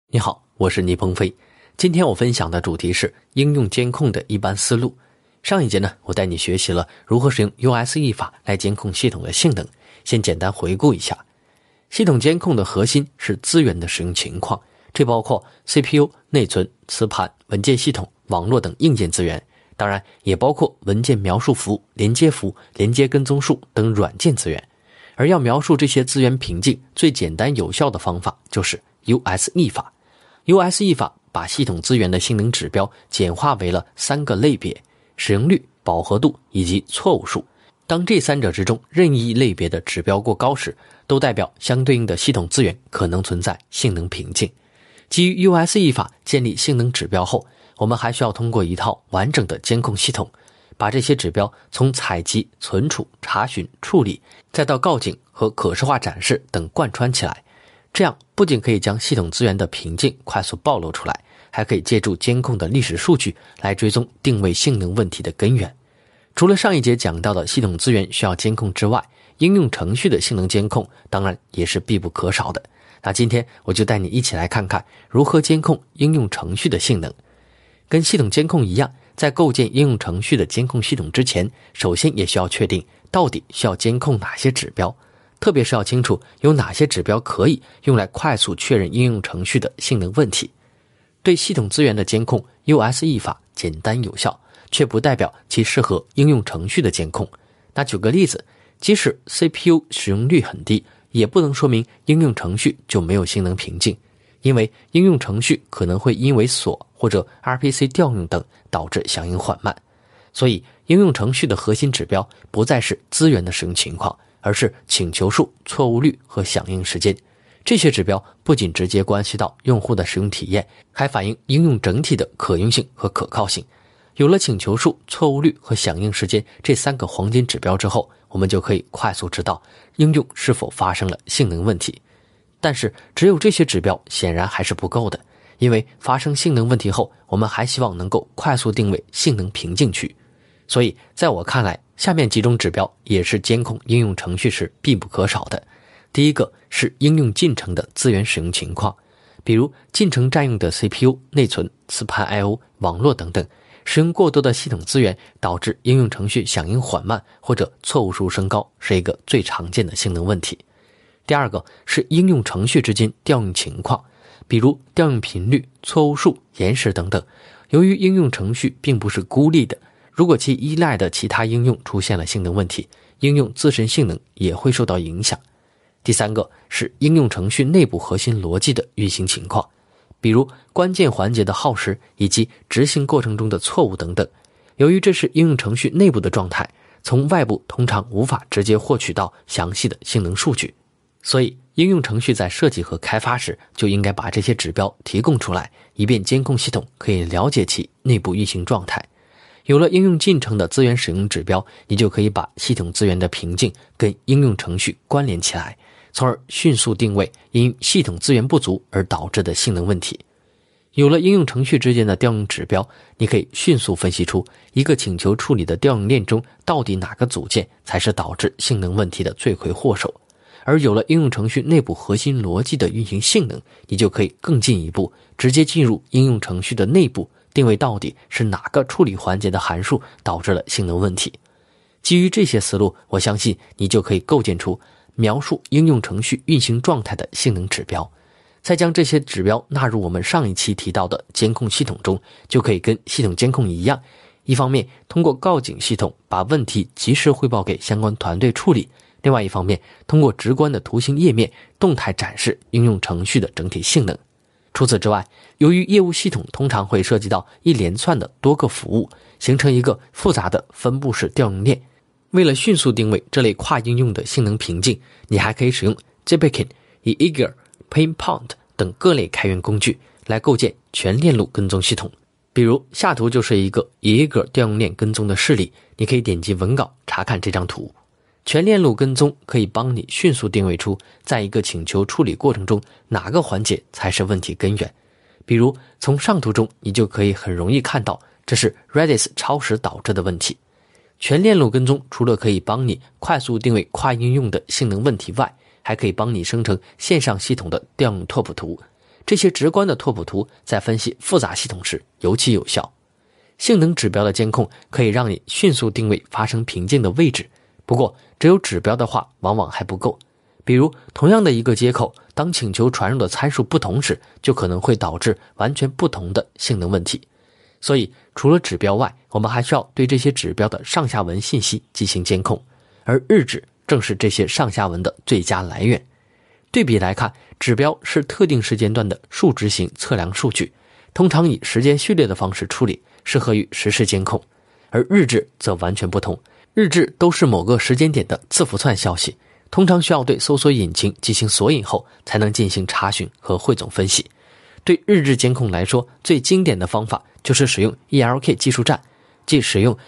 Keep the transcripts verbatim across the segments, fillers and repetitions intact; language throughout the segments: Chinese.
你好，我是倪鹏飞。今天我分享的主题是应用监控的一般思路。上一节呢，我带你学习了如何使用 U S E 法来监控系统的性能。先简单回顾一下，系统监控的核心是资源的使用情况，这包括 C P U、内存、磁盘、文件系统、网络等硬件资源，当然也包括文件描述符、连接符、连接跟踪术等软件资源。而要描述这些资源瓶颈，最简单有效的方法就是 U S E 法。U S E 法把系统资源的性能指标简化为了三个类别：使用率、饱和度以及错误数。当这三者之中任意一类别的指标过高时，都代表相对应的系统资源可能存在性能瓶颈。基于 U S E 法建立性能指标后，我们还需要通过一套完整的监控系统，把这些指标从采集、存储、查询、处理，再到告警和可视化展示等贯穿起来。这样不仅可以将系统资源的瓶颈快速暴露出来，还可以借助监控的历史数据来追踪定位性能问题的根源。除了上一节讲到的系统资源需要监控之外，应用程序的性能监控当然也是必不可少的。那今天我就带你一起来看看如何监控应用程序的性能。跟系统监控一样，在构建应用程序的监控系统之前，首先也需要确定到底需要监控哪些指标，特别是要清楚有哪些指标可以用来快速确认应用程序的性能问题。对系统资源的监控 U S E 法简单有效，却不代表其适合应用程序的监控。那举个例子，即使 C P U 使用率很低，也不能说明应用程序就没有性能瓶颈，因为应用程序可能会因为锁或者 R P C 调用等导致响应缓慢。所以应用程序的核心指标不再是资源的使用情况，而是请求数、错误率和响应时间。这些指标不仅直接关系到用户的使用体验，还反映应用整体的可用性和可靠性。有了请求数、错误率和响应时间这三个黄金指标之后，我们就可以快速知道应用是否发生了性能问题。但是只有这些指标显然还是不够的，因为发生性能问题后，我们还希望能够快速定位性能瓶颈区。所以在我看来，下面几种指标也是监控应用程序时必不可少的。第一个是应用进程的资源使用情况，比如进程占用的 C P U、内存、磁盘 I O、网络等等，使用过多的系统资源导致应用程序响应缓慢或者错误数升高，是一个最常见的性能问题。第二个是应用程序之间调用情况，比如调用频率、错误数、延时等等。由于应用程序并不是孤立的，如果其依赖的其他应用出现了性能问题，应用自身性能也会受到影响。第三个是应用程序内部核心逻辑的运行情况，比如关键环节的耗时以及执行过程中的错误等等。由于这是应用程序内部的状态，从外部通常无法直接获取到详细的性能数据，所以应用程序在设计和开发时就应该把这些指标提供出来，以便监控系统可以了解其内部运行状态。有了应用进程的资源使用指标，你就可以把系统资源的瓶颈跟应用程序关联起来，从而迅速定位因系统资源不足而导致的性能问题。有了应用程序之间的调用指标，你可以迅速分析出一个请求处理的调用链中到底哪个组件才是导致性能问题的罪魁祸首。而有了应用程序内部核心逻辑的运行性能，你就可以更进一步直接进入应用程序的内部，定位到底是哪个处理环节的函数导致了性能问题。基于这些思路，我相信你就可以构建出描述应用程序运行状态的性能指标，再将这些指标纳入我们上一期提到的监控系统中，就可以跟系统监控一样，一方面通过告警系统把问题及时汇报给相关团队处理，另外一方面通过直观的图形页面动态展示应用程序的整体性能。除此之外，由于业务系统通常会涉及到一连串的多个服务，形成一个复杂的分布式调用链，为了迅速定位这类跨应用的性能瓶颈，你还可以使用 Jebekin、Eager、Pinpoint 等各类开源工具来构建全链路跟踪系统。比如下图就是一个 Eager 调用链跟踪的示例，你可以点击文稿查看这张图。全链路跟踪可以帮你迅速定位出在一个请求处理过程中哪个环节才是问题根源。比如从上图中你就可以很容易看到这是 Redis 超时导致的问题。全链路跟踪除了可以帮你快速定位跨应用的性能问题外，还可以帮你生成线上系统的调用拓扑图， 这些直观的拓扑图在分析复杂系统时尤其有效。性能指标的监控可以让你迅速定位发生瓶颈的位置，不过只有指标的话往往还不够。比如同样的一个接口，当请求传入的参数不同时，就可能会导致完全不同的性能问题。所以除了指标外，我们还需要对这些指标的上下文信息进行监控，而日志正是这些上下文的最佳来源。对比来看，指标是特定时间段的数值型测量数据，通常以时间序列的方式处理，适合于实时监控。而日志则完全不同，日志都是某个时间点的字符串消息，通常需要对搜索引擎进行索引后才能进行查询和汇总分析。对日志监控来说，最经典的方法就是使用 E L K 技术栈，即使用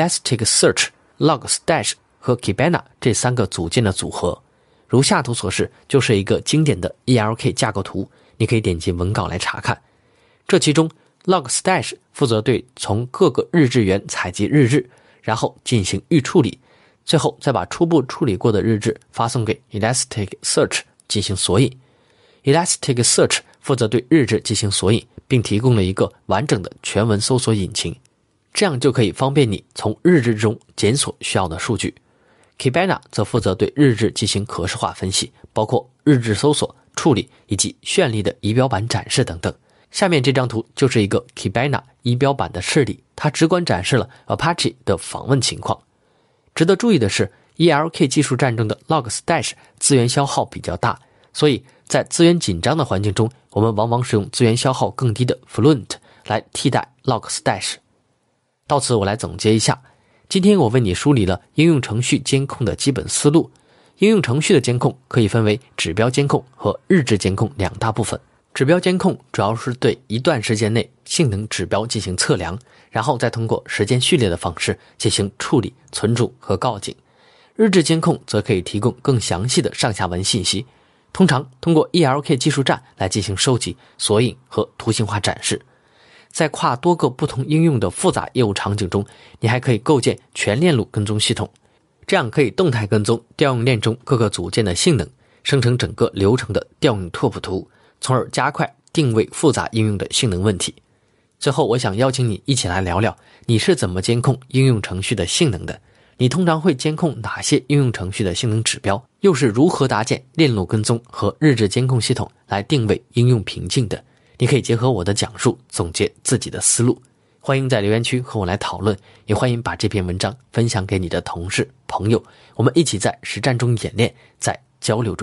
Elasticsearch、Logstash 和 Kibana 这三个组件的组合。如下图所示，就是一个经典的 E L K 架构图，你可以点击文稿来查看。这其中 Logstash 负责对从各个日志源采集日志，然后进行预处理，最后再把初步处理过的日志发送给 Elasticsearch 进行索引。Elasticsearch 负责对日志进行索引，并提供了一个完整的全文搜索引擎，这样就可以方便你从日志中检索需要的数据。Kibana 则负责对日志进行可视化分析，包括日志搜索、处理以及绚丽的仪表板展示等等。下面这张图就是一个 Kibana 仪表板的示例，它直观展示了 Apache 的访问情况。值得注意的是， E L K 技术栈中的 Logstash 资源消耗比较大，所以在资源紧张的环境中，我们往往使用资源消耗更低的 Fluent 来替代 Logstash。 到此我来总结一下，今天我为你梳理了应用程序监控的基本思路。应用程序的监控可以分为指标监控和日志监控两大部分。指标监控主要是对一段时间内性能指标进行测量，然后再通过时间序列的方式进行处理、存储和告警。日志监控则可以提供更详细的上下文信息，通常通过 E L K 技术栈来进行收集、索引和图形化展示。在跨多个不同应用的复杂业务场景中，你还可以构建全链路跟踪系统，这样可以动态跟踪调用链中各个组件的性能，生成整个流程的调用拓扑图，从而加快定位复杂应用的性能问题。最后，我想邀请你一起来聊聊你是怎么监控应用程序的性能的，你通常会监控哪些应用程序的性能指标，又是如何搭建链路跟踪和日志监控系统来定位应用瓶颈的。你可以结合我的讲述总结自己的思路。欢迎在留言区和我来讨论，也欢迎把这篇文章分享给你的同事朋友，我们一起在实战中演练，在交流中